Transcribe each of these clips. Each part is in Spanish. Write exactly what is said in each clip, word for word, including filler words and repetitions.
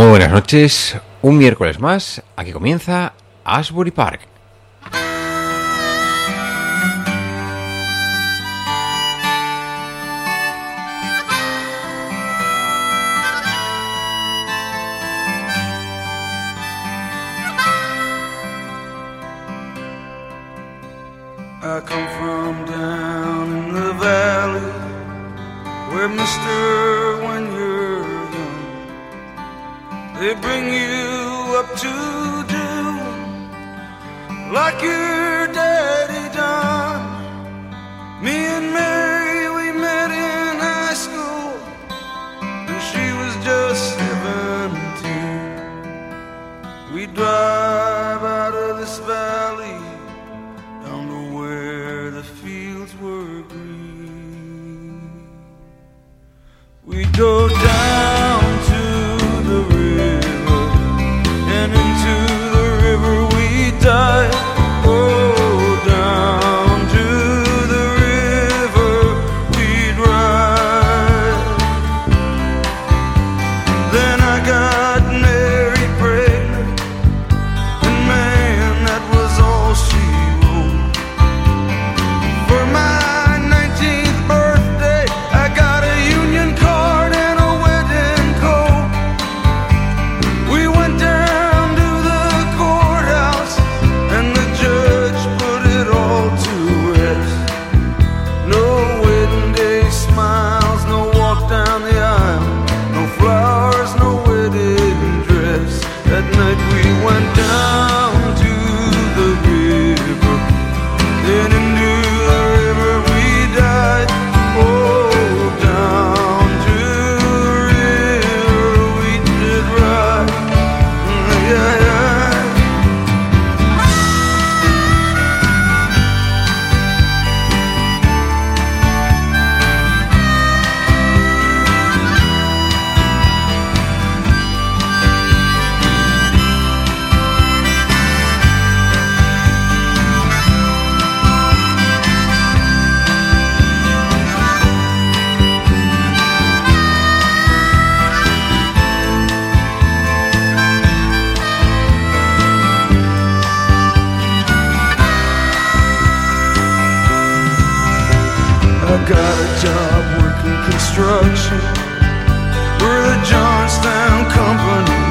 Muy buenas noches, un miércoles más, aquí comienza Asbury Park. I come from down in the valley where mister when you're young they bring you up to do like your daddy done. Me and Mary, we met in high school and she was just seventeen. We drive out of this valley down to where the fields were green. We go down to the river, and into the river we dive. Oh, down to the river we'd ride. Then I got Mary pregnant, and man, that was all she wrote. For my nineteenth birthday, I got a union card and a wedding coat. We went down to the courthouse, and the judge put it all to rest. No wedding day smiles, no walk down the aisle, no flowers, no wedding dress. That night we went down to the river, then into the river we died. Oh, down to the river we did ride. Yeah, yeah. I got a job working construction for the Johnstown Company,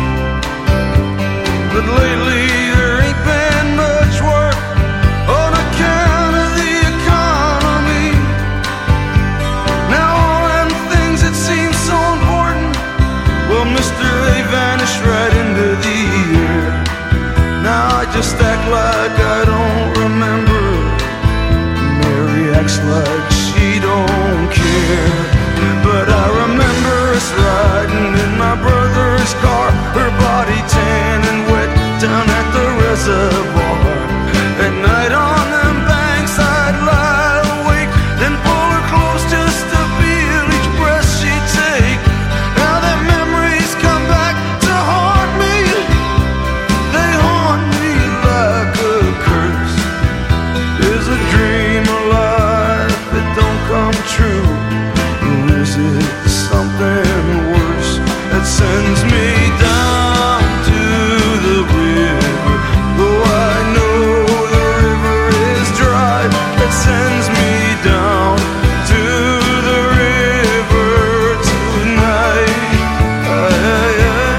but lately there ain't been much work on account of the economy. Now all them things that seem so important, well, mister, they vanished right into the air. Now I just act like I don't remember. Mary acts like she don't care, but I remember us riding in my brother's car, her body tan and wet down at the reservoir. At night on them banks I'd lie awake, then pull her close just to feel each breath she'd take. Now the memories come back to haunt me, they haunt me like a curse. Is a dream alive that don't come true, or is it something worse that sends me down to the river? Oh, I know the river is dry, that sends me down to the river tonight. Aye, aye, aye.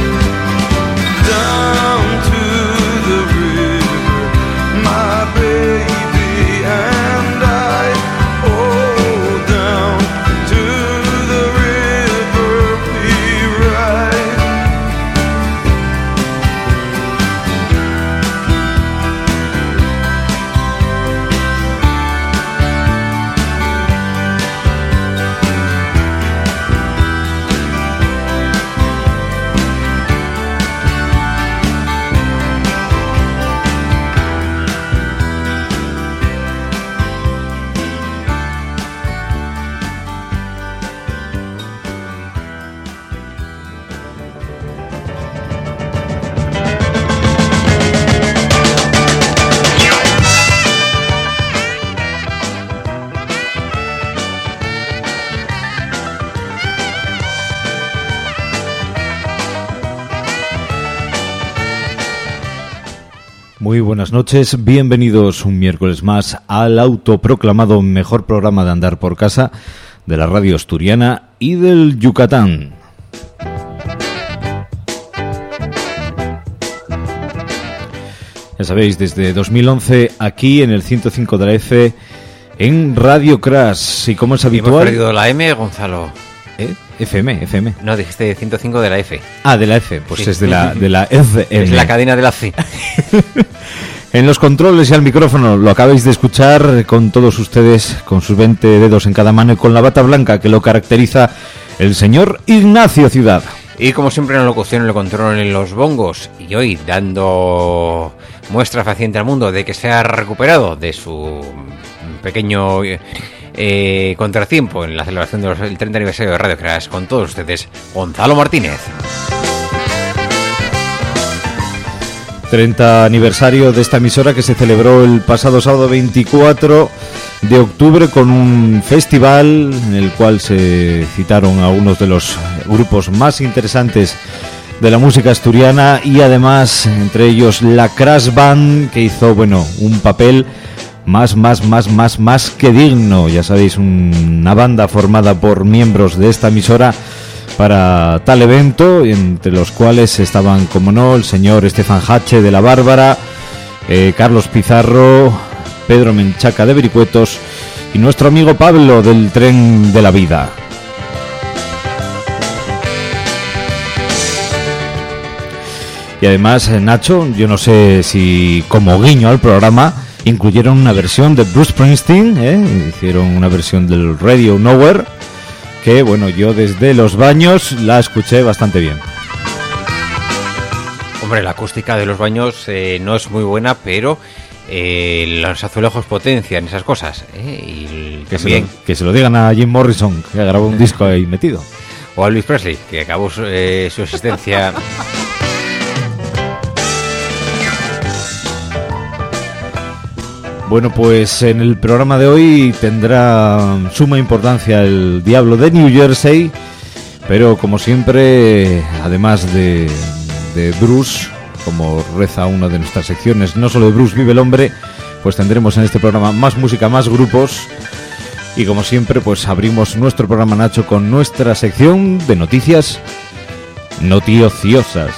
Down to the river, my baby and I. Oh, down to the river we ride. Muy buenas noches, bienvenidos un miércoles más al autoproclamado mejor programa de andar por casa de la radio asturiana y del Yucatán. Ya sabéis, desde dos mil once aquí en el ciento cinco de la F en Radio Crash, y como es habitual... Hemos perdido la M, Gonzalo. ¿Eh? F M, F M. No, dijiste ciento cinco de la F. Ah, de la F, pues Sí. es de la, de la F M. Es la cadena de la C. En los controles y al micrófono lo acabáis de escuchar con todos ustedes, con sus veinte dedos en cada mano y con la bata blanca que lo caracteriza, el señor Ignacio Ciudad. Y como siempre en la locución, en el control, en los bongos. Y hoy dando muestra fehaciente al mundo de que se ha recuperado de su pequeño eh, contratiempo en la celebración del treinta aniversario de Radio Crash, con todos ustedes, Gonzalo Martínez. treinta aniversario de esta emisora que se celebró el pasado sábado veinticuatro de octubre con un festival en el cual se citaron a algunos de los grupos más interesantes de la música asturiana y además entre ellos la Crash Band, que hizo, bueno, un papel más, más, más, más, más que digno. Ya sabéis, una banda formada por miembros de esta emisora para tal evento, entre los cuales estaban, como no, el señor Estefan Hache de La Bárbara, eh, Carlos Pizarro, Pedro Menchaca de Vericuetos y nuestro amigo Pablo del Tren de la Vida. Y además, Nacho, yo no sé si como guiño al programa incluyeron una versión de Bruce Springsteen, ¿eh? Hicieron una versión del Radio Nowhere, que bueno, yo desde los baños la escuché bastante bien. Hombre, la acústica de los baños eh, no es muy buena, pero eh, los azulejos potencian esas cosas. ¿eh? Y Que se, también, lo, que se lo digan a Jim Morrison, que grabó un disco ahí metido. o a Elvis Presley, que acabó su, eh, su existencia. Bueno, pues en el programa de hoy tendrá suma importancia el Diablo de New Jersey, pero como siempre, además de, de Bruce, como reza una de nuestras secciones, no solo de Bruce vive el hombre, pues tendremos en este programa más música, más grupos, y como siempre, pues abrimos nuestro programa, Nacho, con nuestra sección de noticias noticiosas.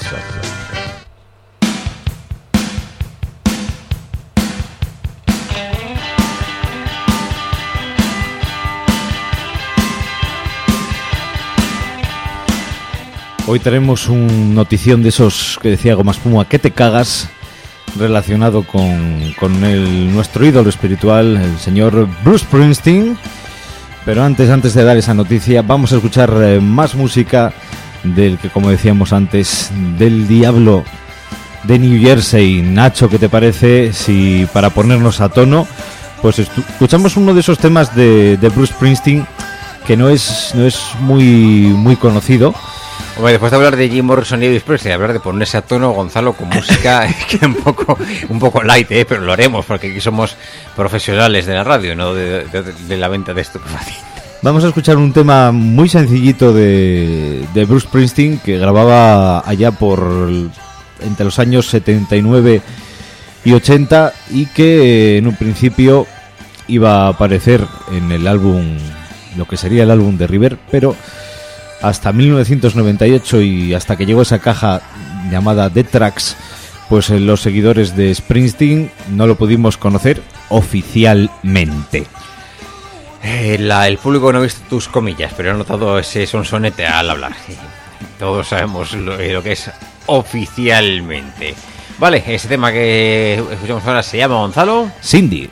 Hoy tenemos un notición de esos que decía Goma Espuma, que te cagas, relacionado con, con el, nuestro ídolo espiritual, el señor Bruce Springsteen. Pero antes, antes de dar esa noticia, vamos a escuchar eh, más música del que, como decíamos antes, del Diablo de New Jersey. Nacho, ¿qué te parece si para ponernos a tono, pues escuchamos uno de esos temas de, de Bruce Springsteen que no es, no es muy, muy conocido? Hombre, después de hablar de Jim Morrison y Elvis Presley, hablar de ponerse a tono, Gonzalo, con música que un poco un poco light, ¿eh? Pero lo haremos porque aquí somos profesionales de la radio, no de, de, de la venta de estupefacientes. Vamos a escuchar un tema muy sencillito de, de Bruce Springsteen, que grababa allá por entre los años setenta y nueve y ochenta, y que en un principio iba a aparecer en el álbum, lo que sería el álbum de River, pero hasta mil novecientos noventa y ocho y hasta que llegó esa caja llamada The Tracks, pues eh, los seguidores de Springsteen no lo pudimos conocer oficialmente. Eh, la, el público no ha visto tus comillas, pero ha notado ese sonsonete al hablar. Todos sabemos lo, lo que es oficialmente. Vale, ese tema que escuchamos ahora se llama, Gonzalo, Cindy.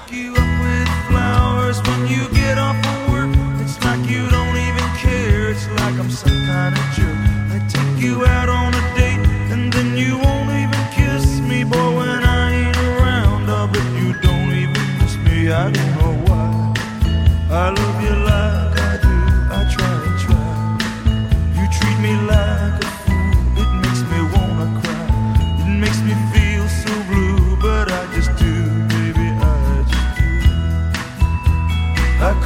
I'm some kind of jerk. I take you out on a date and then you won't even kiss me, boy, when I ain't around. I bet you don't even miss me. I don't know why. I love you like I do. I try and try. You treat me like a fool. It makes me wanna cry. It makes me feel so blue, but I just do, baby, I just do. I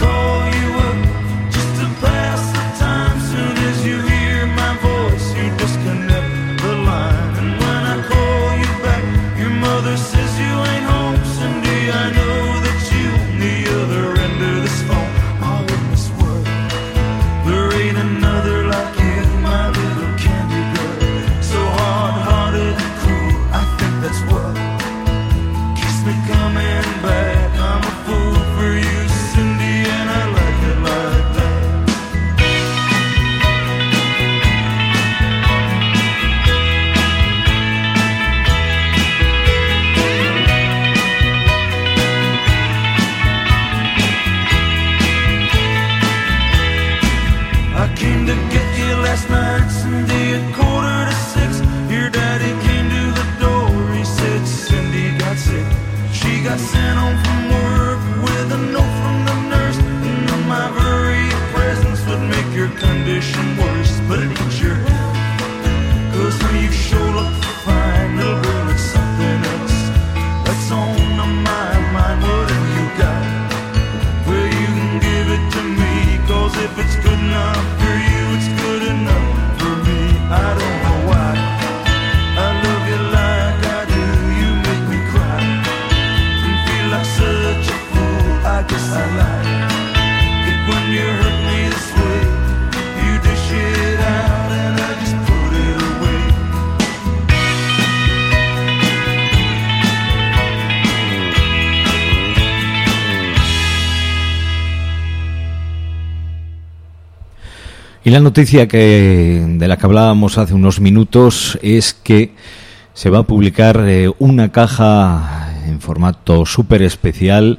Y la noticia que de la que hablábamos hace unos minutos es que se va a publicar eh, una caja en formato súper especial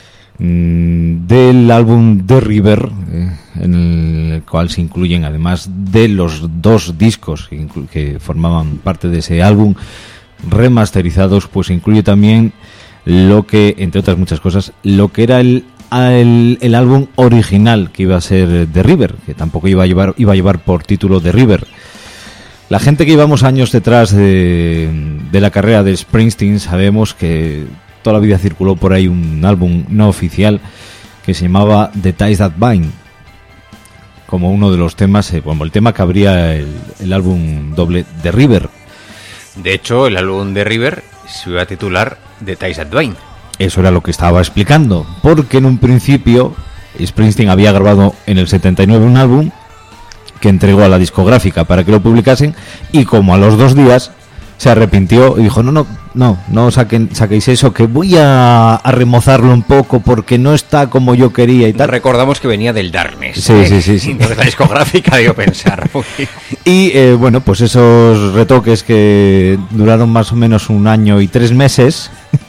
mmm, del álbum The River, eh, en el cual se incluyen, además de los dos discos que, inclu- que formaban parte de ese álbum remasterizados, pues incluye también lo que, entre otras muchas cosas, lo que era el El, el álbum original que iba a ser The River, que tampoco iba a llevar iba a llevar por título The River. La gente que llevamos años detrás de, de la carrera de Springsteen sabemos que toda la vida circuló por ahí un álbum no oficial que se llamaba The Ties That Bind, como uno de los temas, eh, como el tema que abría el, el álbum doble The River. De hecho, el álbum The River se iba a titular The Ties That Bind. Eso era lo que estaba explicando, porque en un principio Springsteen había grabado en el setenta y nueve un álbum que entregó a la discográfica para que lo publicasen, y como a los dos días se arrepintió y dijo, no, no, no, no saquen, saquéis eso, que voy a, a remozarlo un poco porque no está como yo quería y tal. Recordamos que venía del Darkness. Sí, ¿eh? sí, sí, sí. Entonces la discográfica dio pensar. Y eh, bueno, pues esos retoques que duraron más o menos un año y tres meses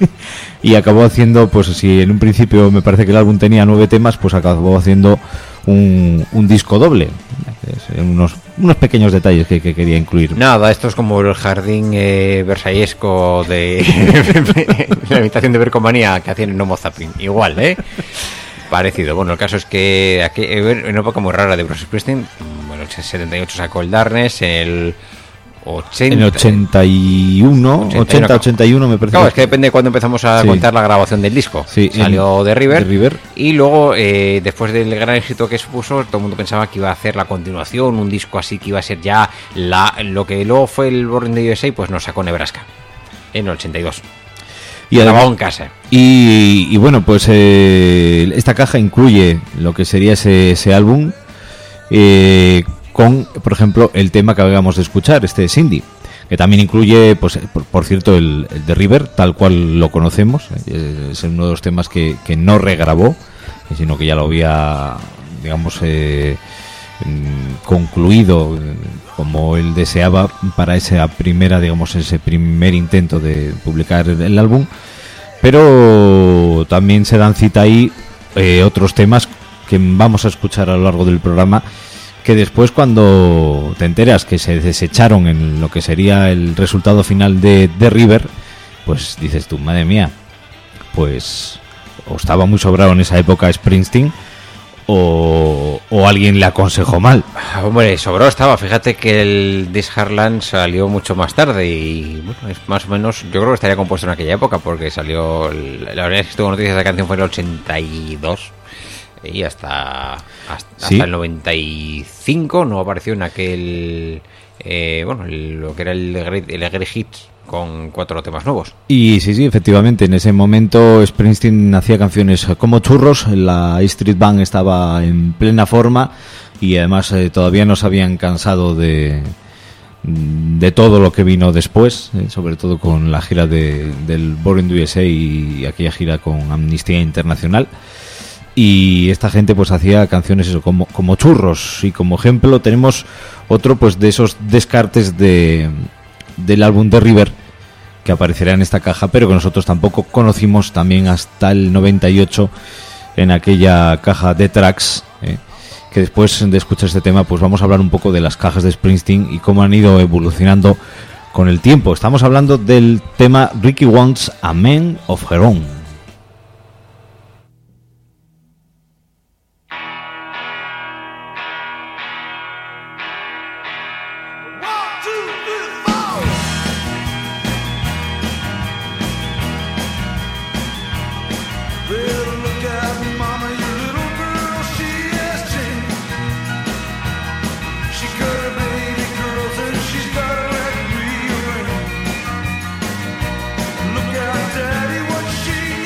y acabó haciendo, pues si en un principio me parece que el álbum tenía nueve temas, pues acabó haciendo un, un disco doble. Unos, unos pequeños detalles que, que quería incluir. Nada, esto es como el jardín eh, versallesco de la imitación de Bercomanía que hacían en Homo Zapping. Igual, ¿eh? Parecido. Bueno, el caso es que aquí, en una época muy rara de Bruce Springsteen, bueno, el setenta y ocho sacó el Darkness, el ochenta, en el ochenta y uno, ochenta, ochenta y uno me parece. Claro, es que depende de cuando empezamos a sí. contar la grabación del disco. Sí, salió de River, de River y luego eh, después del gran éxito que supuso, todo el mundo pensaba que iba a hacer la continuación, un disco así que iba a ser ya la lo que luego fue el Born in the U S A, pues nos sacó Nebraska en el ochenta y dos. Y grabado en casa. Y, y bueno, pues eh, esta caja incluye lo que sería ese, ese álbum eh, con, por ejemplo, el tema que acabamos de escuchar, este Cindy, que también incluye, pues por, por cierto, el, el de River, tal cual lo conocemos. Es uno de los temas que, que no regrabó, sino que ya lo había, digamos, eh, concluido como él deseaba para esa primera, digamos, ese primer intento de publicar el álbum. Pero también se dan cita ahí eh, otros temas que vamos a escuchar a lo largo del programa, que después, cuando te enteras que se desecharon en lo que sería el resultado final de, de River, pues dices tú, madre mía, pues o estaba muy sobrado en esa época Springsteen, o, o alguien le aconsejó mal. Hombre, sobrado estaba. Fíjate que el This Heartland salió mucho más tarde y bueno, es más o menos, yo creo que estaría compuesto en aquella época, porque salió, la verdad es que tuvo noticias de la canción fue en el ochenta y dos y hasta hasta, ¿Sí? hasta el noventa y cinco no apareció en aquel eh, bueno, el, lo que era el Great, el Great Hits, con cuatro temas nuevos. Y sí, sí, efectivamente, en ese momento Springsteen hacía canciones como churros, la E Street Band estaba en plena forma y además eh, todavía no se habían cansado de de todo lo que vino después, eh, sobre todo con la gira de, del Born in the U S A y aquella gira con Amnistía Internacional. Y esta gente pues hacía canciones eso, como, como churros. Y como ejemplo tenemos otro pues de esos descartes de del álbum de River, que aparecerá en esta caja, pero que nosotros tampoco conocimos también hasta el noventa y ocho en aquella caja de tracks, eh, que después de escuchar este tema pues vamos a hablar un poco de las cajas de Springsteen y cómo han ido evolucionando con el tiempo. Estamos hablando del tema Ricky Wants a Man of Her Own. Daddy, what she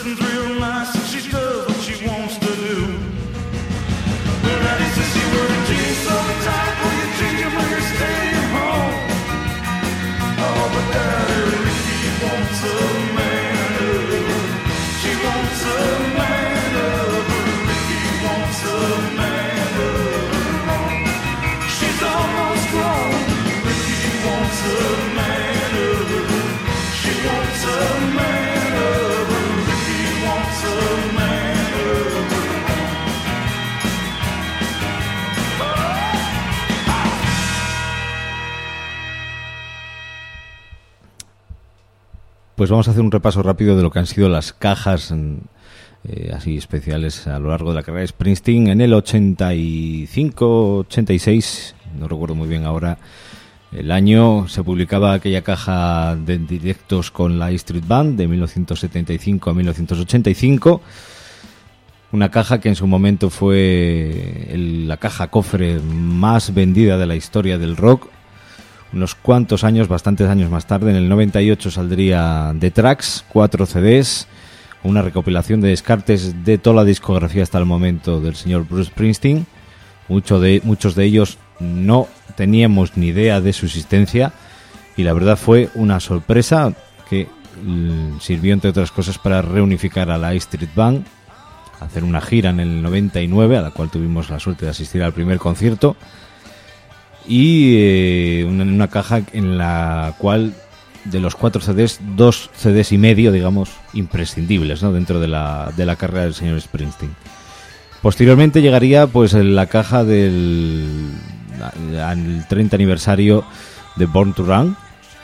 dressing real nice and she does what she wants to do. But Daddy says she wears her jeans so tight, will you change them when you're staying home? Oh, but Daddy Ricky wants a man of her. She wants a man of her. Ricky wants a man of her. She's almost grown. Ricky wants a man of her. She wants a man of her. Ricky wants a man of her. Pues vamos a hacer un repaso rápido de lo que han sido las cajas eh, así especiales a lo largo de la carrera de Springsteen. En el ochenta y cinco, ochenta y seis, no recuerdo muy bien ahora el año, se publicaba aquella caja de directos con la E Street Band de mil novecientos setenta y cinco a mil novecientos ochenta y cinco. Una caja que en su momento fue el, la caja cofre más vendida de la historia del rock. Unos cuantos años, bastantes años más tarde, en el noventa y ocho saldría The Tracks, cuatro C Ds, una recopilación de descartes de toda la discografía hasta el momento del señor Bruce Springsteen. Mucho de, muchos de ellos no teníamos ni idea de su existencia y la verdad fue una sorpresa que mm, sirvió entre otras cosas para reunificar a la E Street Band, hacer una gira en el noventa y nueve a la cual tuvimos la suerte de asistir al primer concierto. Y eh, una, una caja en la cual de los cuatro C Ds, dos C Ds y medio, digamos, imprescindibles, ¿no?, dentro de la, de la carrera del señor Springsteen. Posteriormente llegaría pues la caja del al treinta aniversario de Born to Run,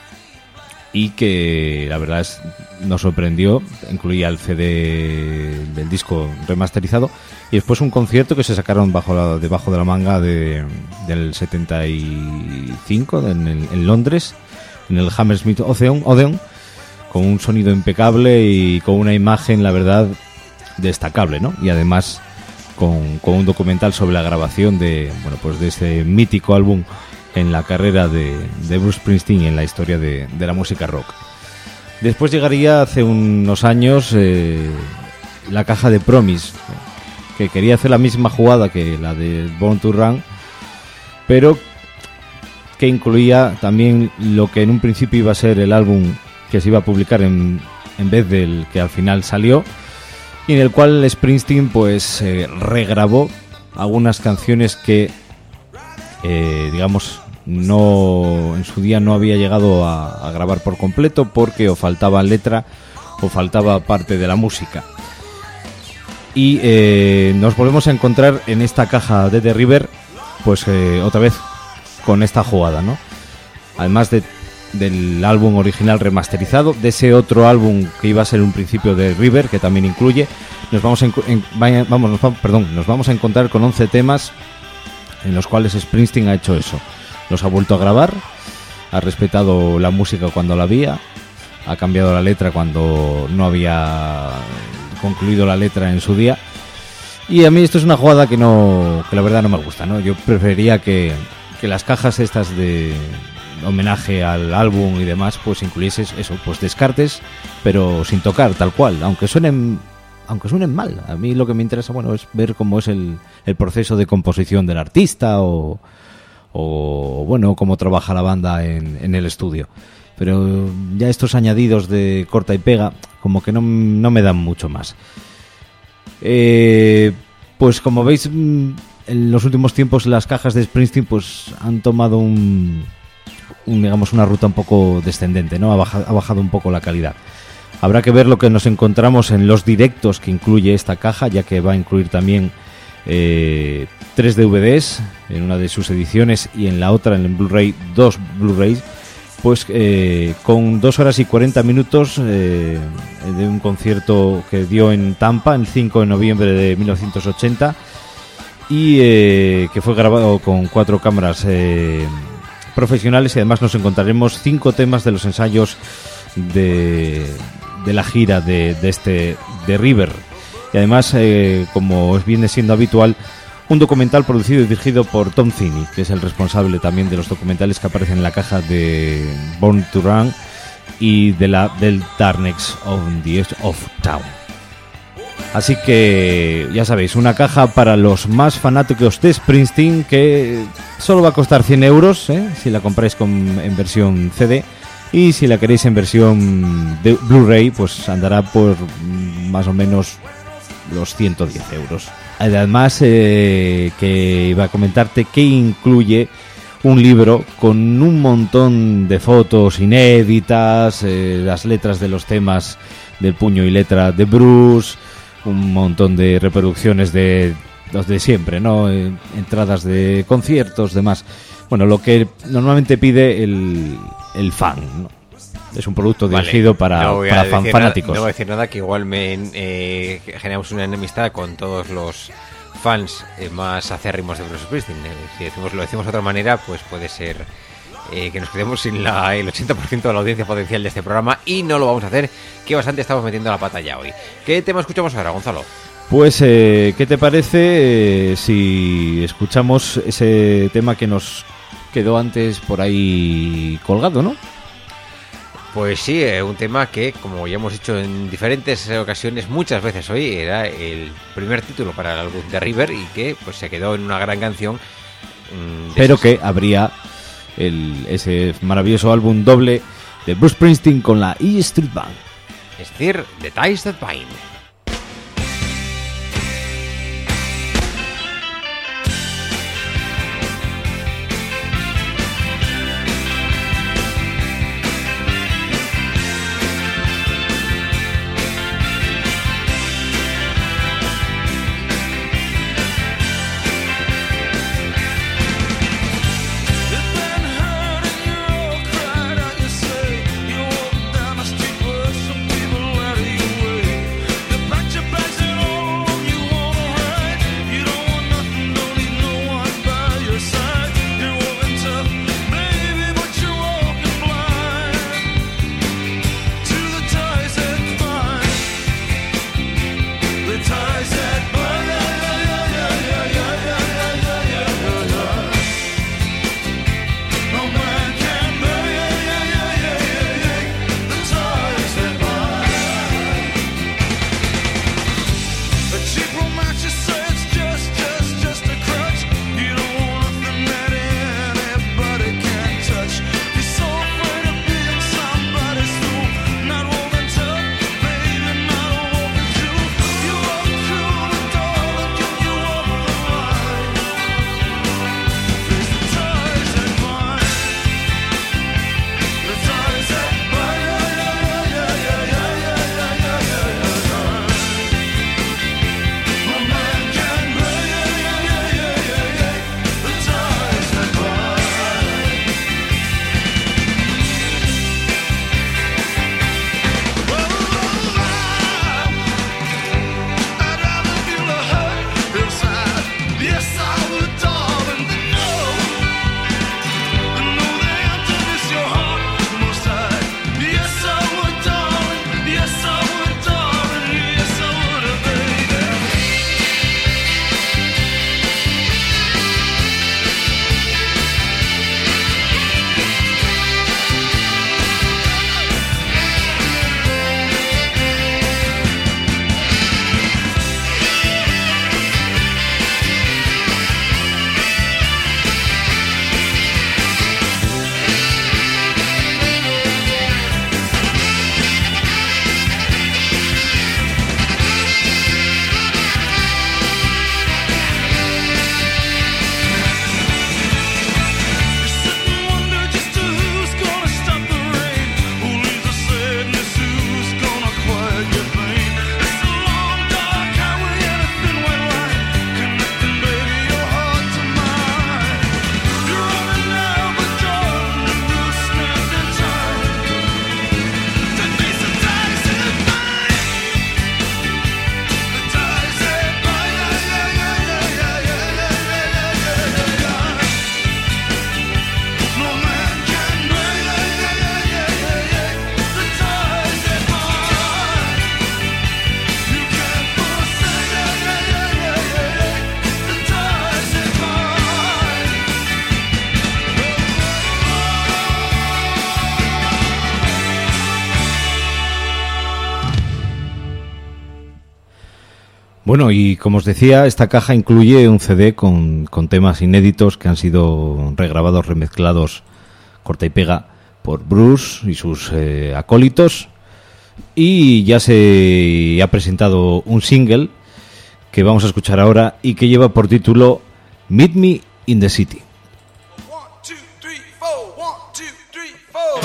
y que la verdad es, nos sorprendió. Incluía el C D del disco remasterizado y después un concierto que se sacaron bajo la, debajo de la manga de, del setenta y cinco en, el, en Londres, en el Hammersmith Odeon, Odeon, con un sonido impecable y con una imagen, la verdad, destacable, ¿no? Y además con, con un documental sobre la grabación de, bueno, pues de ese mítico álbum en la carrera de, de Bruce Springsteen y en la historia de, de la música rock. Después llegaría hace unos años eh, la caja de Promise, que quería hacer la misma jugada que la de Born to Run, pero que incluía también lo que en un principio iba a ser el álbum que se iba a publicar en, en vez del que al final salió, y en el cual Springsteen pues eh, regrabó algunas canciones que eh, digamos no en su día no había llegado a, a grabar por completo, porque o faltaba letra o faltaba parte de la música. Y eh, nos volvemos a encontrar en esta caja de The River, pues eh, otra vez con esta jugada, ¿no? Además de, del álbum original remasterizado, de ese otro álbum que iba a ser un principio de River, que también incluye, nos vamos a, en, vaya, vamos, nos, perdón, nos vamos a encontrar con once temas en los cuales Springsteen ha hecho eso. Los ha vuelto a grabar, ha respetado la música cuando la había, ha cambiado la letra cuando no había concluido la letra en su día. Y a mí esto es una jugada que no, que la verdad no me gusta, ¿no? Yo preferiría que, que las cajas estas de homenaje al álbum y demás, pues incluyesen eso, pues descartes, pero sin tocar, tal cual, aunque suenen, aunque suenen mal. A mí lo que me interesa, bueno, es ver cómo es el, el proceso de composición del artista o, o bueno, cómo trabaja la banda en, en el estudio. Pero ya estos añadidos de corta y pega, como que no, no me dan mucho más. Eh, pues como veis, en los últimos tiempos las cajas de Springsteen pues han tomado un, un digamos una ruta un poco descendente, ¿no? Ha bajado, ha bajado un poco la calidad. Habrá que ver lo que nos encontramos en los directos que incluye esta caja, ya que va a incluir también eh, tres D V Ds en una de sus ediciones y en la otra, en el Blu-ray, dos Blu-rays, pues eh, con dos horas y cuarenta minutos eh, de un concierto que dio en Tampa el cinco de noviembre de mil novecientos ochenta y eh, que fue grabado con cuatro cámaras eh, profesionales, y además nos encontraremos cinco temas de los ensayos de, de la gira de, de este de River, y además eh, como viene siendo habitual, un documental producido y dirigido por Tom Thiene, que es el responsable también de los documentales que aparecen en la caja de Born to Run y de la del Darkness on the Edge of Town. Así que ya sabéis, una caja para los más fanáticos de Springsteen que solo va a costar cien euros, ¿eh? Si la compráis con, en versión C D, y si la queréis en versión de Blu-ray, pues andará por más o menos los ciento diez euros. Además, eh, que iba a comentarte que incluye un libro con un montón de fotos inéditas, eh, las letras de los temas del puño y letra de Bruce, un montón de reproducciones de los de siempre, ¿no? Eh, entradas de conciertos, demás. Bueno, lo que normalmente pide el, el fan, ¿no? Es un producto dirigido vale, para, no para fan fanáticos. Nada, no voy a decir nada, que igual me eh, generamos una enemistad con todos los fans eh, más acérrimos de Bruce Springsteen. Eh, si decimos, lo decimos de otra manera, pues puede ser eh, que nos quedemos sin la, el ochenta por ciento de la audiencia potencial de este programa, y no lo vamos a hacer, que bastante estamos metiendo la pata ya hoy. ¿Qué tema escuchamos ahora, Gonzalo? Pues, eh, ¿qué te parece eh, si escuchamos ese tema que nos quedó antes por ahí colgado, ¿no? Pues sí, eh, un tema que, como ya hemos dicho en diferentes ocasiones, muchas veces hoy, era el primer título para el álbum de River y que pues se quedó en una gran canción. Mmm, Pero esas... que habría el, ese maravilloso álbum doble de Bruce Springsteen con la E Street Band. Es decir, The Ties That Bind. You walk down the street with some people out of your way. Bueno, y como os decía, esta caja incluye un C D con, con temas inéditos que han sido regrabados, remezclados, corta y pega, por Bruce y sus eh, acólitos. Y ya se ha presentado un single que vamos a escuchar ahora y que lleva por título Meet Me in the City. One, two, three, four. One, two, three, four.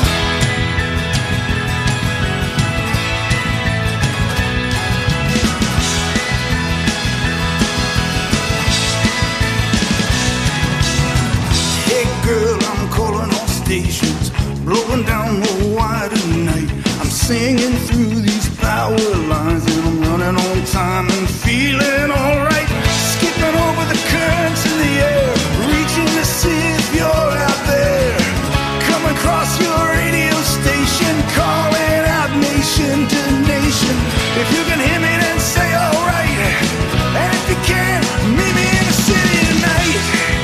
Hey girl, I'm calling all stations, blowing down the wire tonight. I'm singing through these power lines and I'm running on time and feeling alright. Skipping over the currents in the air, reaching to see if you're out there. Come across your radio station, calling out nation to nation. If you can hear me, then say alright. And if you can, meet me in the city tonight.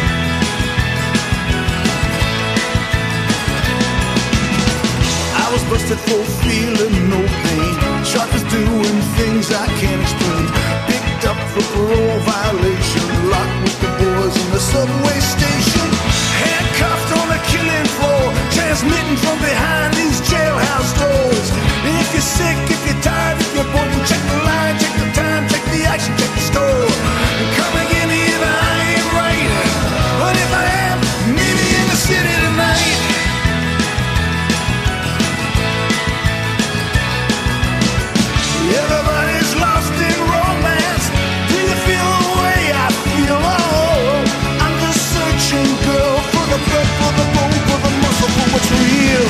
I was busted for feeling no pain. Sharp is doing things I can't explain. Picked up for parole violation, locked with the boys in the subway station. Handcuffed on the killing floor, transmitting from behind these jailhouse doors. If you're sick, if you're tired, if you're bored, check the line, check the time, check the action, check the score. And come and get me if I ain't right. But if I am, meet me in the city tonight. Everybody's lost in romance. Do you feel the way I feel? Oh, I'm just searching, girl, for the blood, for the bone, for the muscle, for what's real.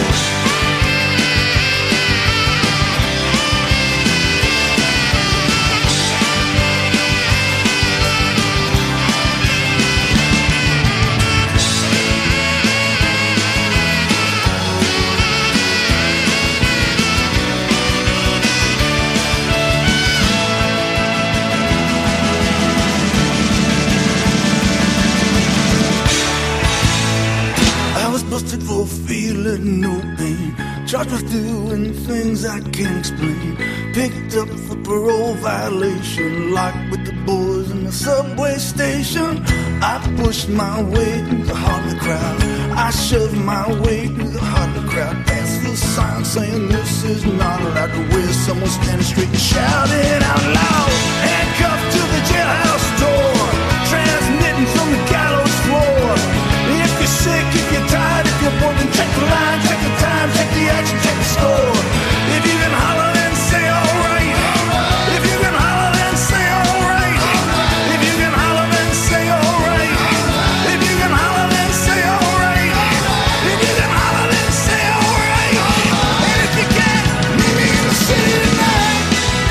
Busted for feeling no pain, charged with doing things I can't explain. Picked up for parole violation, locked with the boys in the subway station. I pushed my way through the heart of the crowd, I shoved my way through the heart of the crowd. Past the sign saying this is not allowed to wear. Someone standing straight and shouting out loud. Handcuffed to the jailhouse door, transmitting from the gallows floor. If you're sick, if you're tired, if you're bored, then check the line, check the time, check the action, check the score. If you can holler, then say alright. If you can holler, then say alright. If you can holler, then say alright. If you can holler, then say alright. If you can holler, then say alright. And if you can, meet me in the city tonight.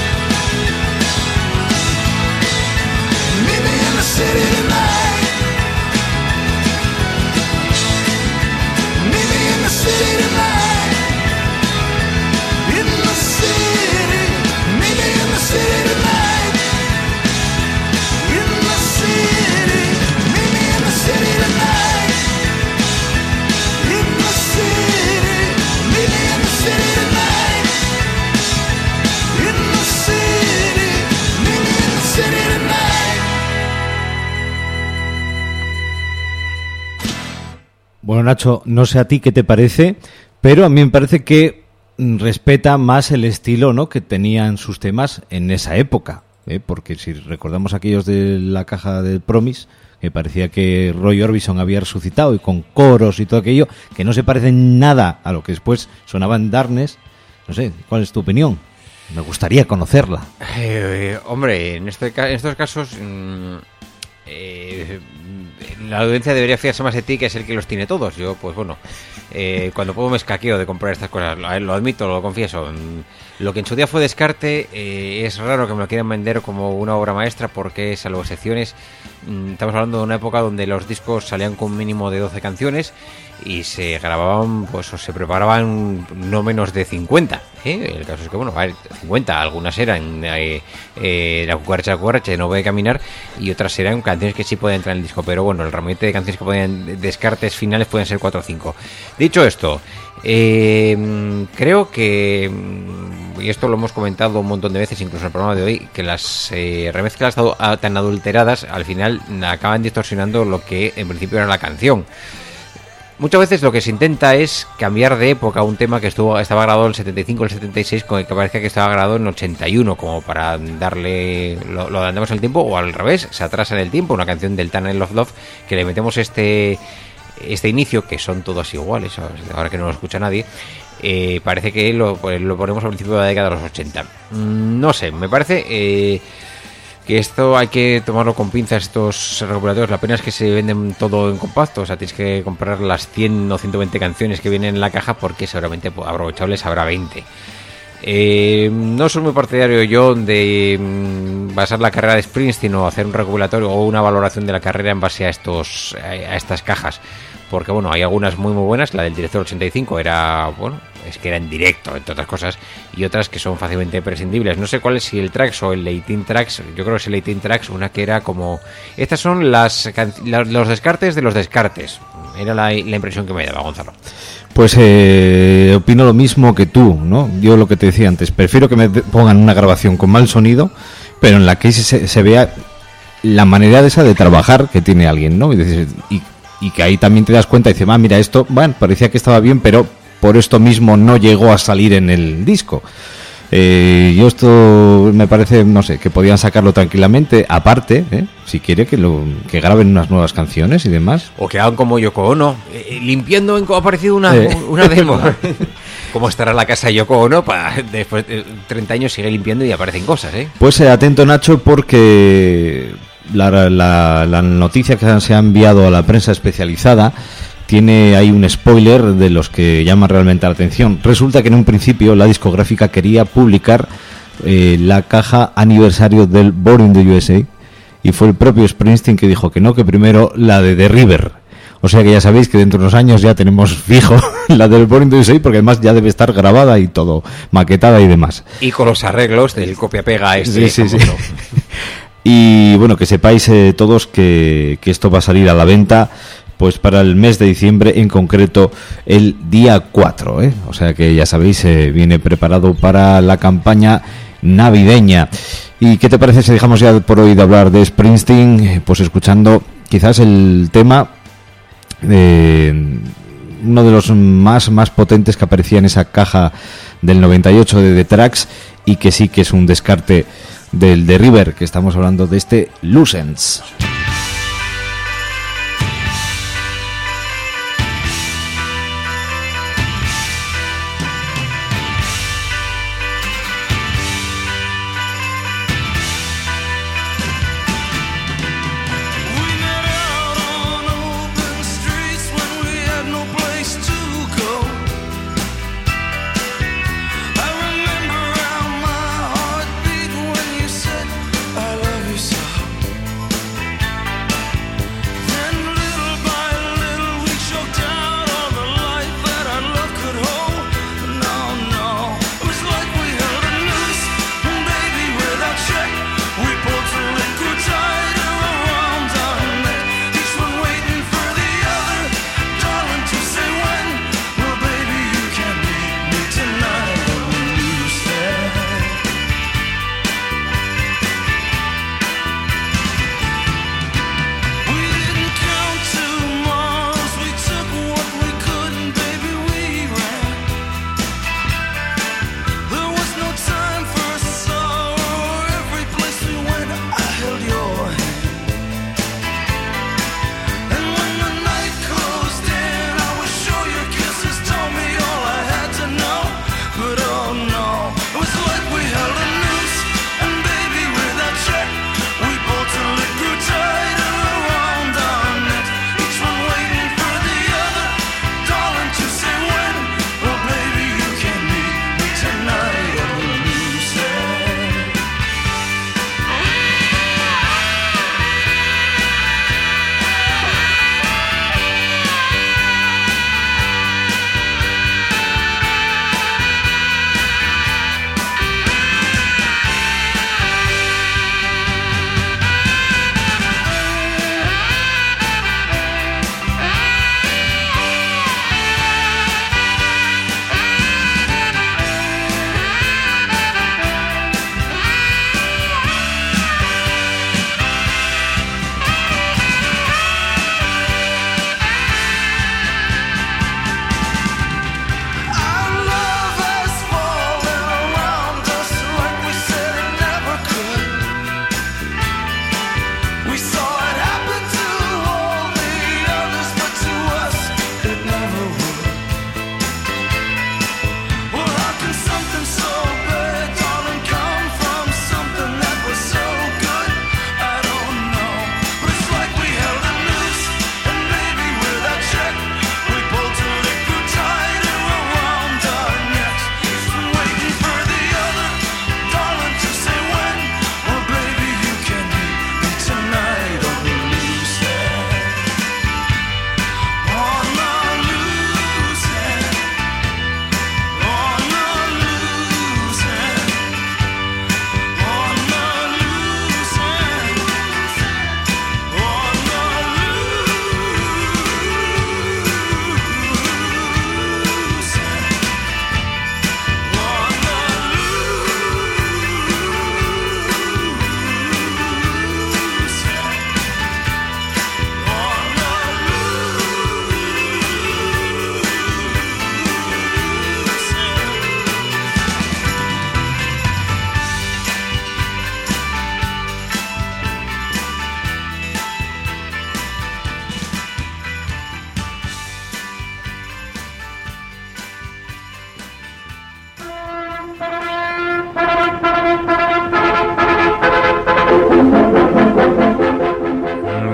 Meet me in the city tonight. City tonight, in the city, meet me in the city tonight, in the city, meet me in the city tonight, in the city, meet me in the city tonight, in the city, meet me in the city tonight. Bueno, Nacho, no sé a ti qué te parece, pero a mí me parece que respeta más el estilo, ¿no?, que tenían sus temas en esa época, ¿eh? Porque si recordamos aquellos de la caja del Promise, que parecía que Roy Orbison había resucitado y con coros y todo aquello, que no se parecen nada a lo que después sonaba en Darkness. No sé, ¿cuál es tu opinión? Me gustaría conocerla. Eh, hombre, en, este, en estos casos... Mmm, eh, la audiencia debería fiarse más de ti, que es el que los tiene todos. Yo, pues bueno, eh, cuando puedo me escaqueo de comprar estas cosas, lo, lo admito, lo confieso. Lo que en su día fue Descarte, eh, es raro que me lo quieran vender como una obra maestra, porque salvo excepciones, estamos hablando de una época donde los discos salían con un mínimo de doce canciones y se grababan, pues o se preparaban no menos de cincuenta, ¿eh? El caso es que, bueno, a ver, cincuenta, algunas eran eh, eh, La cucaracha, la cucaracha, No voy a caminar, y otras eran canciones que sí pueden entrar en el disco, pero bueno, el ramillete de canciones que podían, Descartes finales, pueden ser cuatro o cinco. Dicho esto, eh, creo que y esto lo hemos comentado un montón de veces, incluso en el programa de hoy, que las eh, remezclas tan adulteradas al final acaban distorsionando lo que en principio era la canción. Muchas veces lo que se intenta es cambiar de época un tema que estuvo estaba grabado en el setenta y cinco, el setenta y seis, con el que parezca que estaba grabado en el ochenta y uno, como para darle, lo, lo adelantamos en el tiempo, o al revés, se atrasa en el tiempo, una canción del Tunnel of Love, que le metemos este este inicio, que son todos iguales, ahora que no lo escucha nadie, eh, parece que lo, lo ponemos al principio de la década de los ochenta. No sé, me parece... Eh, que esto hay que tomarlo con pinzas, estos recuperatorios. La pena es que se venden todo en compacto, o sea, tienes que comprar las cien o ciento veinte canciones que vienen en la caja, porque seguramente aprovechables habrá veinte. Eh, no soy muy partidario yo de mm, basar la carrera de Springsteen o hacer un recopilatorio o una valoración de la carrera en base a estos a estas cajas, porque bueno, hay algunas muy muy buenas. La del director ochenta y cinco era, bueno, es que era en directo, entre otras cosas, y otras que son fácilmente prescindibles. No sé cuál es, si el tracks o el eighteen tracks. Yo creo que es el eighteen tracks, una que era como... Estas son las los descartes de los descartes. Era la, la impresión que me daba, Gonzalo. Pues eh, opino lo mismo que tú, ¿no? Yo lo que te decía antes, prefiero que me pongan una grabación con mal sonido, pero en la que se, se vea la manera de esa de trabajar que tiene alguien, ¿no? Y, dices, y, y que ahí también te das cuenta y dices, ah, mira, esto, bueno, parecía que estaba bien, pero por esto mismo no llegó a salir en el disco. Eh, yo esto me parece, no sé, que podían sacarlo tranquilamente, aparte, ¿eh? Si quiere que lo que graben unas nuevas canciones y demás. O que hagan como Yoko Ono, eh, limpiando en, ha aparecido una, eh. una demo. ¿Cómo estará la casa de Yoko Ono? Para, después de treinta años sigue limpiando y aparecen cosas, ¿eh? Pues eh, atento, Nacho, porque la, la, la noticia que se ha enviado a la prensa especializada tiene ahí un spoiler de los que llaman realmente la atención. Resulta que en un principio la discográfica quería publicar eh, la caja aniversario del Born in the U S A, y fue el propio Springsteen que dijo que no, que primero la de The River. O sea que ya sabéis que dentro de unos años ya tenemos fijo la del Born in the U S A, porque además ya debe estar grabada y todo, maquetada y demás. Y con los arreglos del copia-pega este. Sí, sí, sí. Y bueno, que sepáis eh, todos que, que esto va a salir a la venta pues para el mes de diciembre, en concreto el día cuatro, ¿eh? O sea que ya sabéis, eh, viene preparado para la campaña navideña. ¿Y qué te parece si dejamos ya por hoy de hablar de Springsteen? Pues escuchando quizás el tema, eh, uno de los más, más potentes que aparecía en esa caja del noventa y ocho de The Tracks, y que sí que es un descarte del The River, que estamos hablando de este Lucens. I love you so.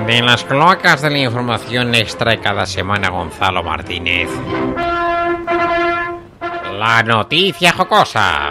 De las cloacas de la información extrae cada semana Gonzalo Martínez. La noticia jocosa.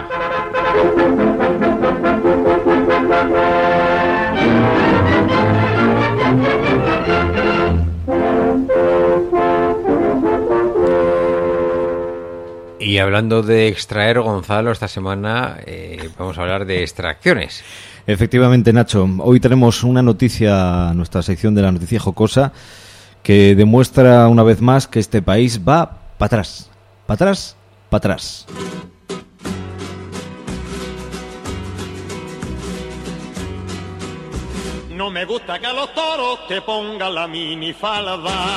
Y hablando de extraer, Gonzalo, esta semana eh, vamos a hablar de extracciones. Efectivamente, Nacho, hoy tenemos una noticia, nuestra sección de la noticia jocosa, que demuestra una vez más que este país va para atrás, para atrás, para atrás. No me gusta que a los toros te pongan la minifalda.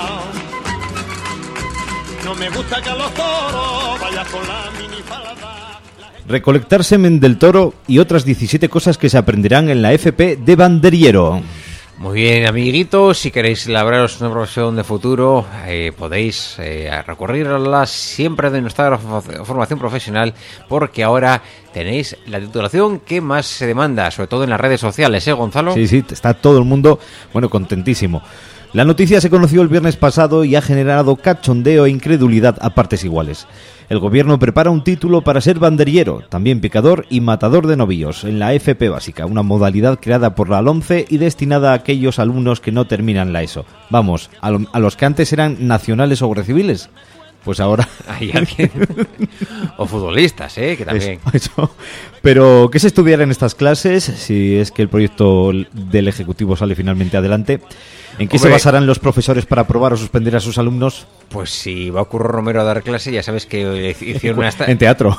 No me gusta que a los toros vayas con la minifalda. Recolectar semen del toro y otras diecisiete cosas que se aprenderán en la F P de banderillero. Muy bien, amiguitos, si queréis labraros una profesión de futuro, eh, podéis eh, recurrirla siempre de nuestra formación profesional, porque ahora tenéis la titulación que más se demanda, sobre todo en las redes sociales, ¿eh, Gonzalo? Sí, sí, está todo el mundo, bueno, contentísimo. La noticia se conoció el viernes pasado y ha generado cachondeo e incredulidad a partes iguales. El gobierno prepara un título para ser banderillero, también picador y matador de novillos, en la F P básica, una modalidad creada por la LOMCE y destinada a aquellos alumnos que no terminan la ESO. Vamos, a, lo, a los que antes eran nacionales o guardia civiles. Pues ahora... Hay alguien... o futbolistas, ¿eh? Que también... Eso, eso. Pero, ¿qué se estudiará en estas clases? Si es que el proyecto del Ejecutivo sale finalmente adelante. ¿En qué Hombre, se basarán los profesores para aprobar o suspender a sus alumnos? Pues si va Curro Romero a dar clase, ya sabes que hicieron una estatua... En teatro.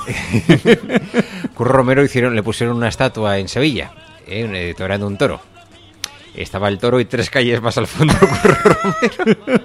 Curro Romero hicieron, le pusieron una estatua en Sevilla, ¿eh? Toreando un toro. Estaba el toro y tres calles más al fondo Curro Romero.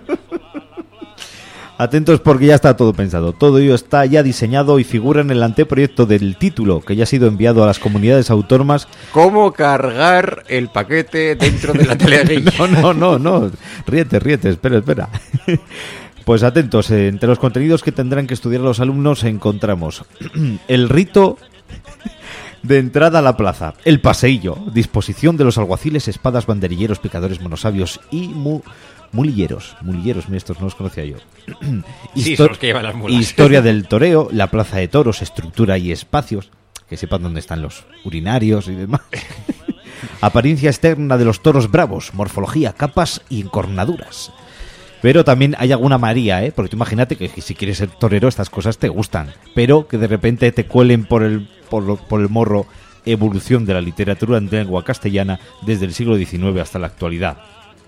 Atentos porque ya está todo pensado. Todo ello está ya diseñado y figura en el anteproyecto del título que ya ha sido enviado a las comunidades autónomas. ¿Cómo cargar el paquete dentro de la teleguía? No, no, no, no. Ríete, ríete, espera, espera. Pues atentos, eh, entre los contenidos que tendrán que estudiar los alumnos encontramos el rito de entrada a la plaza, el paseillo, disposición de los alguaciles, espadas, banderilleros, picadores, monosabios y mu... Mulilleros, mulilleros, estos no los conocía yo. Sí, son los que llevan las mulas. Historia del toreo, la plaza de toros, estructura y espacios, que sepan dónde están los urinarios y demás. Apariencia externa de los toros bravos, morfología, capas y encornaduras. Pero también hay alguna María, ¿eh? Porque tú imagínate que si quieres ser torero estas cosas te gustan, pero que de repente te cuelen por el, por, lo, por el morro evolución de la literatura en lengua castellana desde el siglo diecinueve hasta la actualidad.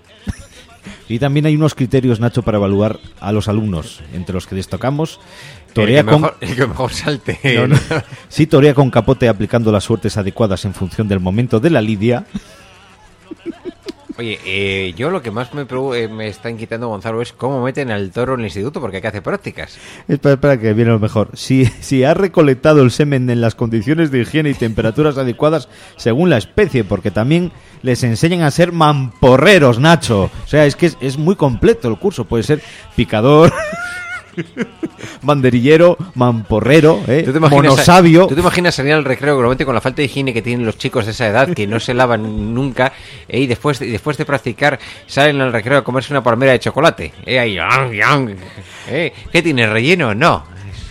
Y también hay unos criterios, Nacho, para evaluar a los alumnos, entre los que destacamos torea el que con mejor, el que mejor salte. No, no. Sí, torea con capote aplicando las suertes adecuadas en función del momento de la lidia. Oye, eh, yo lo que más me, eh, me está inquietando, Gonzalo, es cómo meten al toro en el instituto, porque hay que hacer prácticas. Espera, espera, que viene lo mejor. Si, si ha recolectado el semen en las condiciones de higiene y temperaturas adecuadas según la especie, porque también les enseñan a ser mamporreros, Nacho. O sea, es que es, es muy completo el curso. Puede ser picador... banderillero, mamporrero, ¿eh? ¿Tú te imaginas, monosabio. ¿Tú te imaginas salir al recreo normalmente con la falta de higiene que tienen los chicos de esa edad, que no se lavan nunca, ¿eh? y después, y después de practicar salen al recreo a comerse una palmera de chocolate? ¿Eh? Ahí, ¿eh? ¿Qué tiene, relleno? No.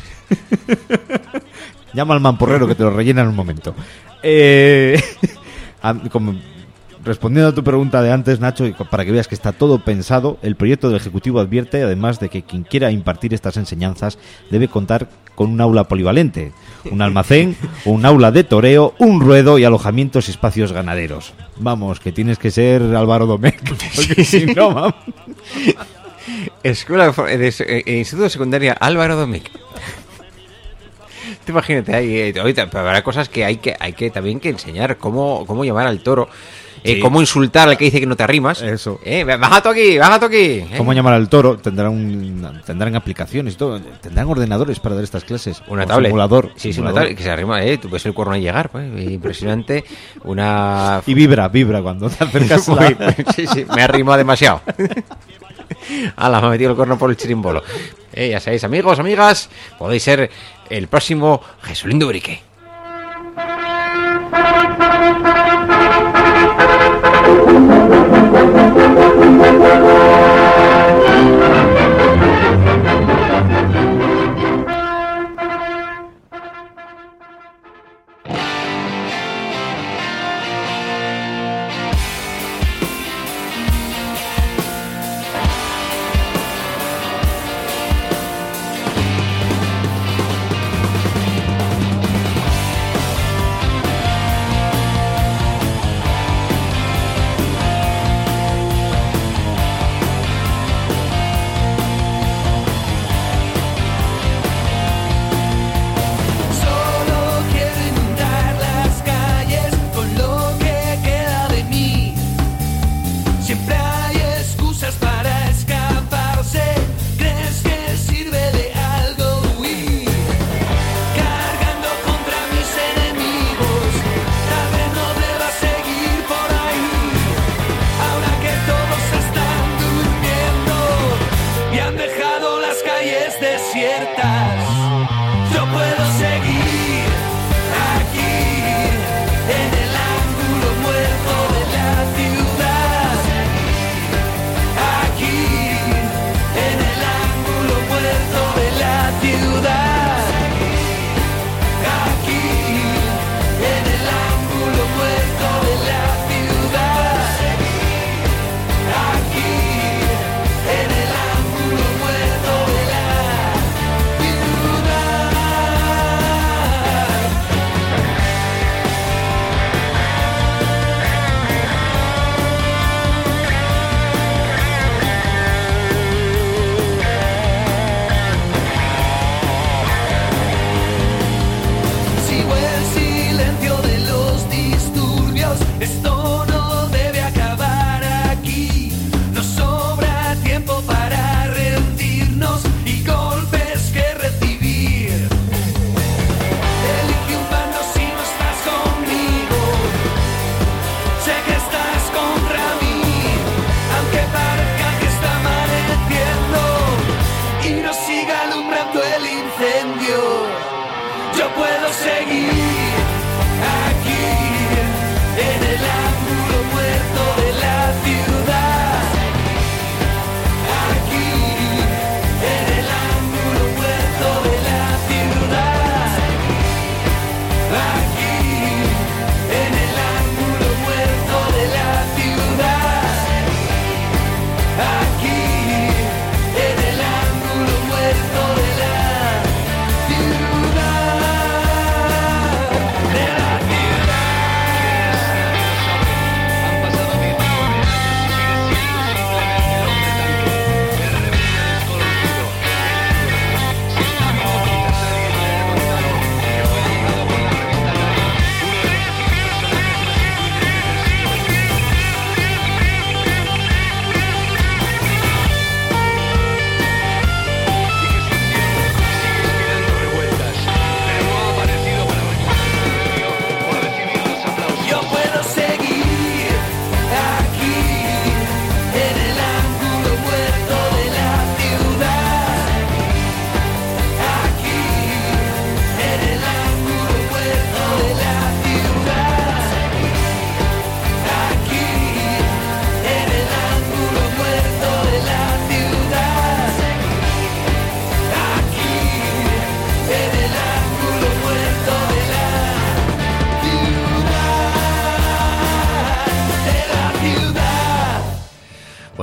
Llama al mamporrero que te lo rellena en un momento. Eh, como... Respondiendo a tu pregunta de antes, Nacho, y para que veas que está todo pensado, el proyecto del Ejecutivo advierte, además, de que quien quiera impartir estas enseñanzas debe contar con un aula polivalente, un almacén, un aula de toreo, un ruedo y alojamientos y espacios ganaderos. Vamos, que tienes que ser Álvaro Domecq, porque si no, vamos. Escuela de eh, Instituto de Secundaria Álvaro Domecq. Te imagínate, ahí, ahorita habrá cosas que hay que hay que también que enseñar, cómo, cómo llamar al toro. Eh, sí. Cómo insultar al que dice que no te arrimas. Eso. Eh, baja tú aquí, baja tú aquí. Eh. Cómo llamar al toro. Tendrán un, tendrán aplicaciones y todo. Tendrán ordenadores para dar estas clases. Una tablet. Simulador. Sí, simulador. Una tablet que se arrima, eh. Tú ves el cuerno ahí llegar, pues. Impresionante. Una... Y vibra, vibra cuando te acercas. la... Sí, sí, me ha arrimado demasiado. Ala, me ha metido el cuerno por el chirimbolo. Eh, ya sabéis, amigos, amigas, podéis ser el próximo Jesulín Dubrique.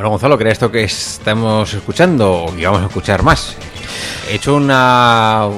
Bueno, Gonzalo, ¿crees esto que estamos escuchando y vamos a escuchar más? He hecho una,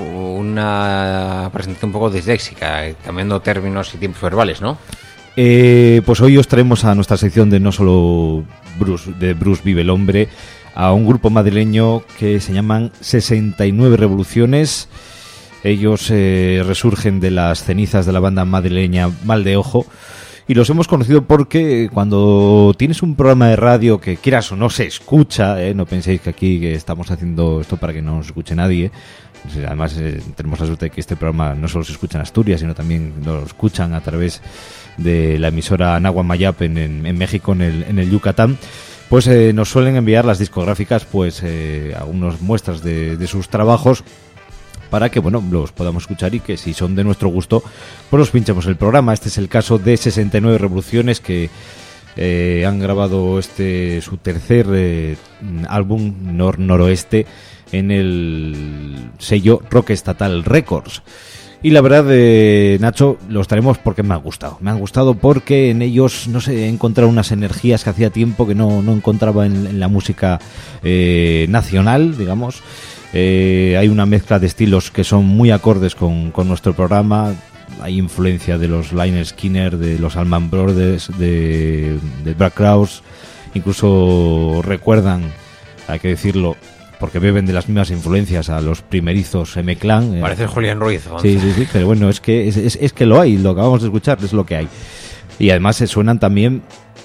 una presentación un poco disléxica, cambiando términos y tiempos verbales, ¿no? Eh, pues hoy os traemos a nuestra sección de no solo Bruce, de Bruce Vive el Hombre, a un grupo madrileño que se llaman sesenta y nueve Revoluciones. Ellos eh, resurgen de las cenizas de la banda madrileña Mal de Ojo. Y los hemos conocido porque cuando tienes un programa de radio que quieras o no se escucha, ¿eh? No penséis que aquí que estamos haciendo esto para que no nos escuche nadie. Además eh, tenemos la suerte de que este programa no solo se escucha en Asturias, sino también lo escuchan a través de la emisora Nahua Mayap en, en, en México, en el, en el Yucatán. Pues eh, nos suelen enviar las discográficas, pues eh, algunas muestras de, de sus trabajos, para que, bueno, los podamos escuchar y que si son de nuestro gusto, pues los pinchemos el programa. Este es el caso de sesenta y nueve Revoluciones, que eh, han grabado este su tercer eh, álbum nor noroeste en el sello Rock Estatal Records. Y la verdad, eh, Nacho, los traemos porque me han gustado. Me han gustado porque en ellos, no sé, he encontrado unas energías que hacía tiempo que no, no encontraba en, en la música eh, nacional, digamos. Eh, hay una mezcla de estilos que son muy acordes con, con nuestro programa. Hay influencia de los Lynyrd Skynyrd, de los Allman Brothers, de, de Black Crowes. Incluso recuerdan, hay que decirlo, porque beben de las mismas influencias a los primerizos M-Clan. Parece Julián Ruiz. Sí, sí, sí, pero bueno, es que es, es, es que lo hay, lo acabamos de escuchar, es lo que hay. Y además se suenan también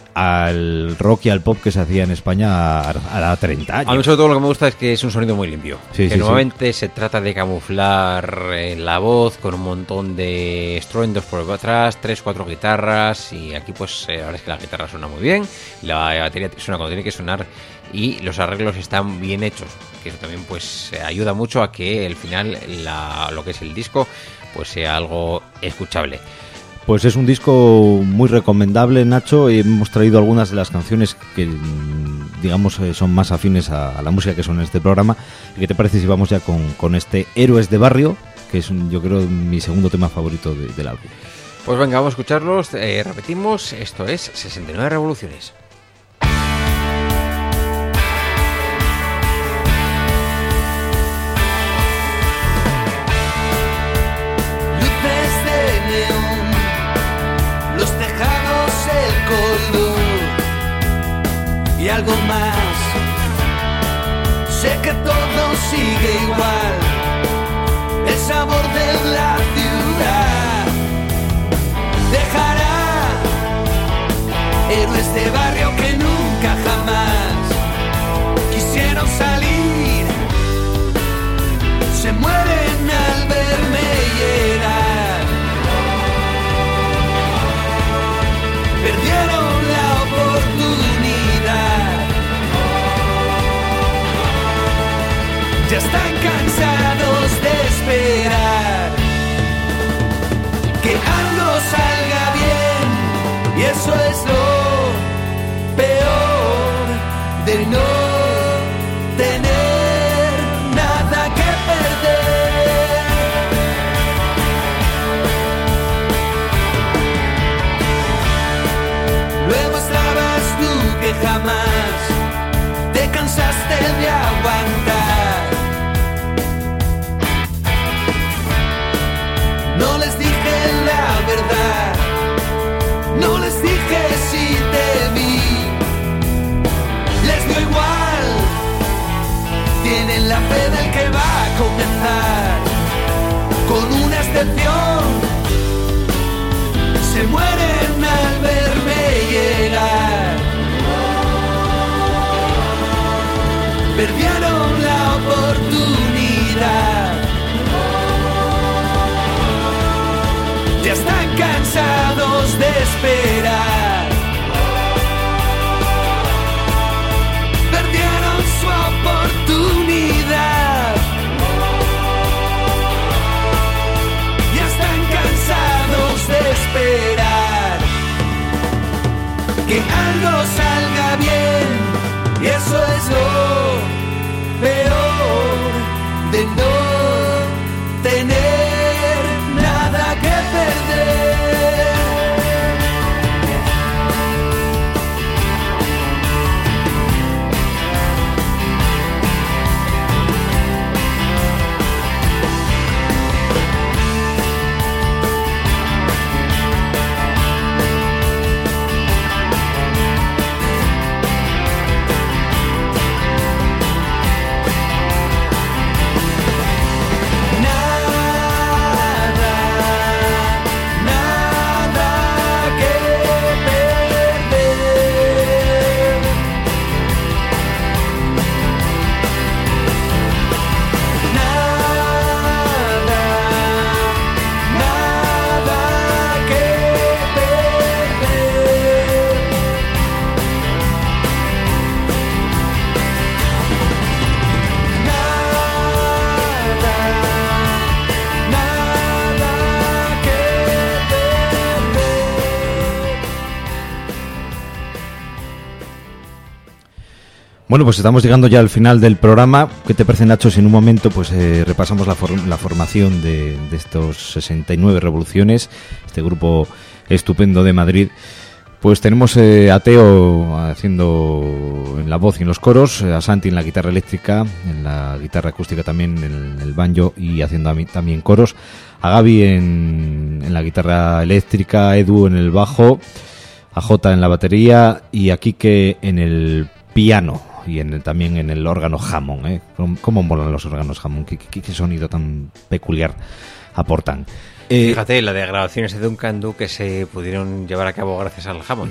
al rock y al pop que se hacía en España a, a treinta años. A mí sobre todo lo que me gusta es que es un sonido muy limpio. Sí, que sí, nuevamente sí. se trata de camuflar eh, la voz con un montón de estruendos por atrás, tres, cuatro guitarras, y aquí pues eh, la verdad es que la guitarra suena muy bien, la batería suena cuando tiene que sonar y los arreglos están bien hechos, que eso también pues ayuda mucho a que al final la, lo que es el disco pues sea algo escuchable. Pues es un disco muy recomendable, Nacho. Hemos traído algunas de las canciones que, digamos, son más afines a, a la música que son en este programa. ¿Y qué te parece si vamos ya con, con este Héroes de Barrio, que es, un, yo creo, mi segundo tema favorito de, del álbum? Pues venga, vamos a escucharlos. Eh, repetimos, esto es sesenta y nueve Revoluciones. Y algo más, sé que todo sigue igual, el sabor de la ciudad dejará héroes de barrio que nunca jamás quisieron salir, se mueren al verme llegar, perdieron la oportunidad. Ya están cansados de esperar que algo salga bien, y eso es lo peor de no tener nada que perder. Luego estabas tú que jamás te cansaste de aguantar. No les dije la verdad, no les dije si te vi, les dio igual, tienen la fe del que va a comenzar, con una excepción, se mueren al verme llegar, perdieron la oportunidad. Ya están cansados de esperar, perdieron su oportunidad. Ya están cansados de esperar que algo salga bien, y eso es lo peor de no tener nada que perder. Bueno, pues estamos llegando ya al final del programa. ¿Qué te parece, Nacho, si en un momento pues eh, repasamos la, for- la formación de, de estos sesenta y nueve Revoluciones, este grupo estupendo de Madrid? Pues tenemos eh, a Teo haciendo en la voz y en los coros, a Santi en la guitarra eléctrica, en la guitarra acústica también, en el banjo y haciendo a mí también coros, a Gaby en, en la guitarra eléctrica, a Edu en el bajo, a Jota en la batería y a Quique en el piano y en el, también en el órgano Hammond. ¿eh? ¿Cómo, cómo molan los órganos Hammond? ¿Qué, qué, qué sonido tan peculiar aportan? Eh, Fíjate, la de grabaciones de Duncan Du que se pudieron llevar a cabo gracias al Hammond.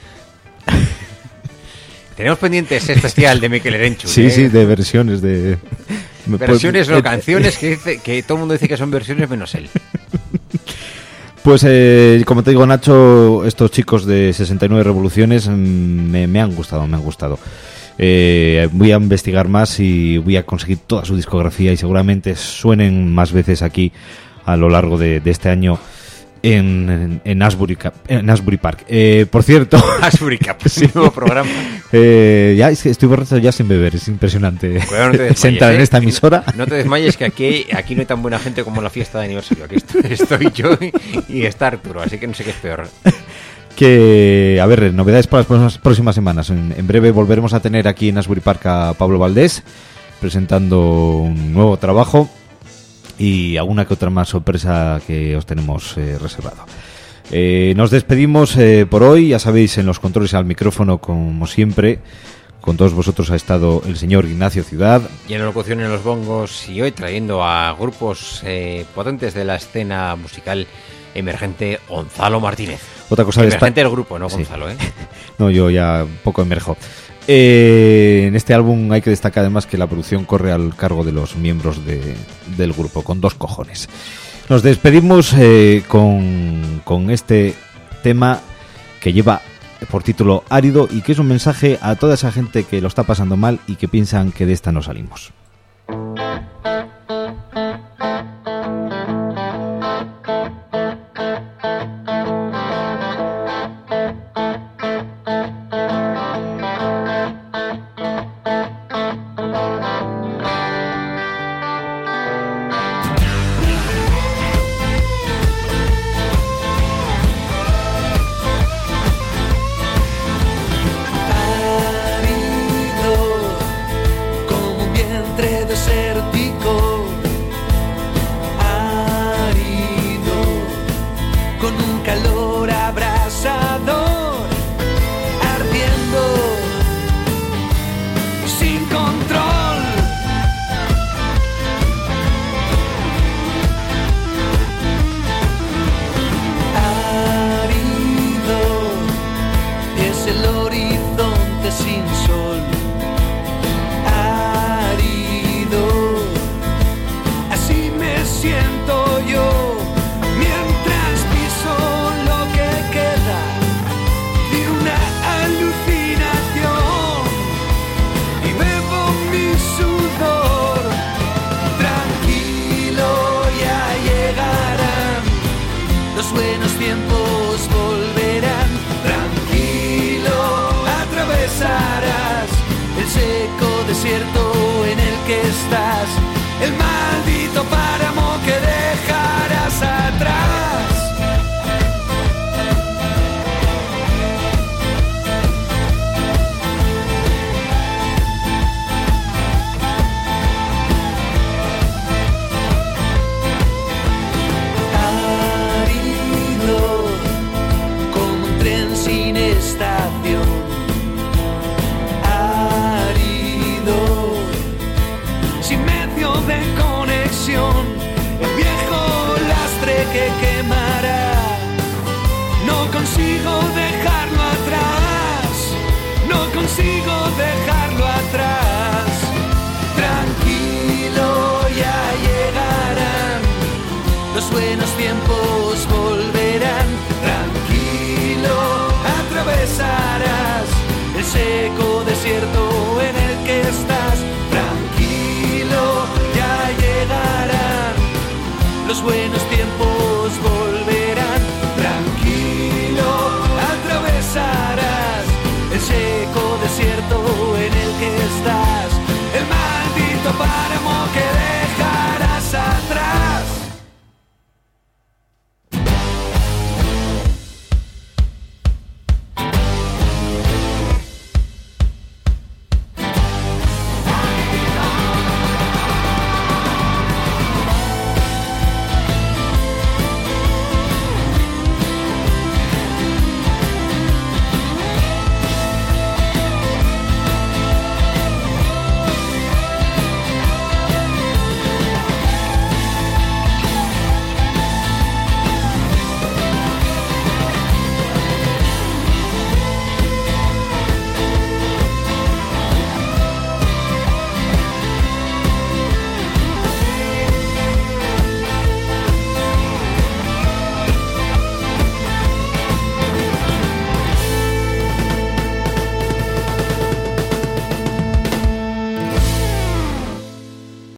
Tenemos pendiente ese especial de Mikel Erenchu. sí, ¿eh? sí, de versiones de... Versiones, pues, no, eh, canciones que, dice, que todo el mundo dice que son versiones menos él. Pues eh, como te digo, Nacho, estos chicos de sesenta y nueve Revoluciones mm, me, me han gustado, me han gustado. Eh, voy a investigar más y voy a conseguir toda su discografía y seguramente suenen más veces aquí a lo largo de, de este año en, en, en, Asbury, en Asbury Park. Eh, por cierto... Asbury Cup, sí, nuevo programa. Eh, ya es que estoy borracho ya sin beber, es impresionante. Cuidado, no te desmayes, sentar ¿eh? en esta emisora. No te desmayes, que aquí, aquí no hay tan buena gente como en la fiesta de aniversario. Aquí estoy, estoy yo y está Arturo, así que no sé qué es peor. Que, a ver, novedades para las próximas, próximas semanas. En, en breve volveremos a tener aquí en Asbury Park a Pablo Valdés presentando un nuevo trabajo y alguna que otra más sorpresa que os tenemos eh, reservado. Eh, nos despedimos eh, por hoy, ya sabéis, en los controles al micrófono, como siempre, con todos vosotros ha estado el señor Ignacio Ciudad. Y en la locución en los bongos, y hoy trayendo a grupos eh, potentes de la escena musical emergente, Gonzalo Martínez. Otra cosa de emergente esta... el grupo, no Sí. Gonzalo, ¿eh? No, yo ya un poco emerjo. Eh, en este álbum hay que destacar además que la producción corre al cargo de los miembros de, del grupo, con dos cojones. Nos despedimos eh, con, con este tema que lleva por título Árido y que es un mensaje a toda esa gente que lo está pasando mal y que piensan que de esta no salimos. Como un vientre desértico, árido, con un calor abrasador, ardiendo, sin control. Árido, es el horizonte sin sol. Siento yo mientras piso lo que queda de una alucinación y bebo mi sudor. Tranquilo, ya llegarán, los buenos tiempos volverán. Tranquilo, atravesarás el seco desierto en el que estás, el maldito páramo que dejarás atrás. Árido, como un tren sin estación. Árido, sin medio de conexión, el viejo lastre que quemará. No consigo dejarlo atrás, no consigo dejarlo atrás. Tranquilo, ya llegarán, los buenos tiempos volverán. Tranquilo, atravesarás el seco desierto